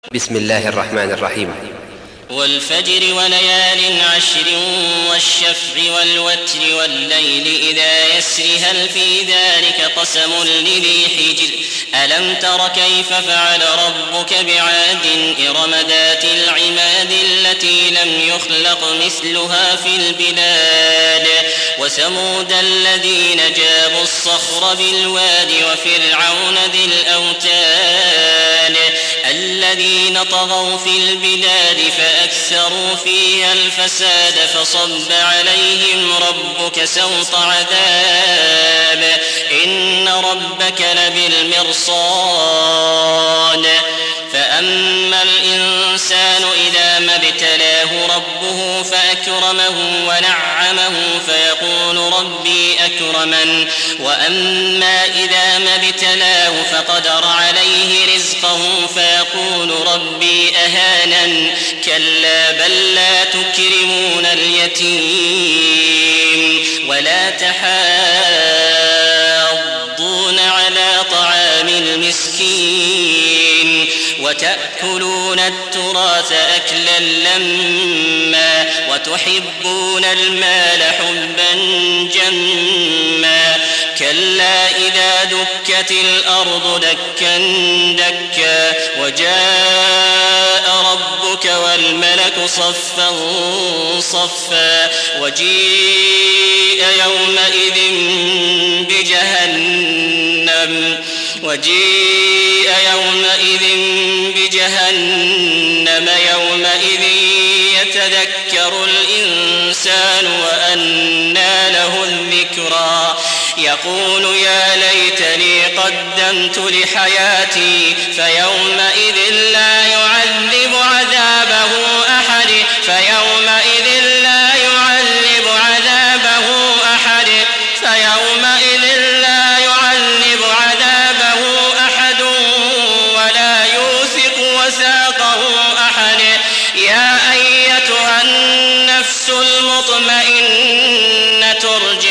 بسم الله الرحمن الرحيم. والفجر وليال عشر والشفع والوتر والليل إذا يسر هل في ذلك قسم لذي حجر ألم تر كيف فعل ربك بعاد إرم ذات العماد التي لم يخلق مثلها في البلاد وثمود الذين جابوا الصخر بالواد وفرعون ذي الأوتاد الذين طغوا في البلاد فأكثروا فيها الفساد فصب عليهم ربك سوط عذاب إن ربك لبالمرصاد فأما الإنسان إذا ما ابتلاه ربه فأكرمه ونعمه فيقول ربي أكرمن وأما إذا ما ابتلاه فقدر عليه رزقه فيقول ربي أهانن كلا بل لا تكرمون اليتيم ولا تحاضون على طعام المسكين وتأكلون التراث أكلا لما وتحبون المال حبا جما كلا إذا دكت الأرض دكا دكا وجاء ربك والملك صفا صفا وجيء يومئذ بجهنم يومئذ يتذكر الإنسان وأنى له الذكرى يقول يا ليتني قدمت لحياتي فيومئذ لا يعذب عذابه أحد ولا يوثق وثاقه أحد يا أيتها النفس المطمئنة ارجعي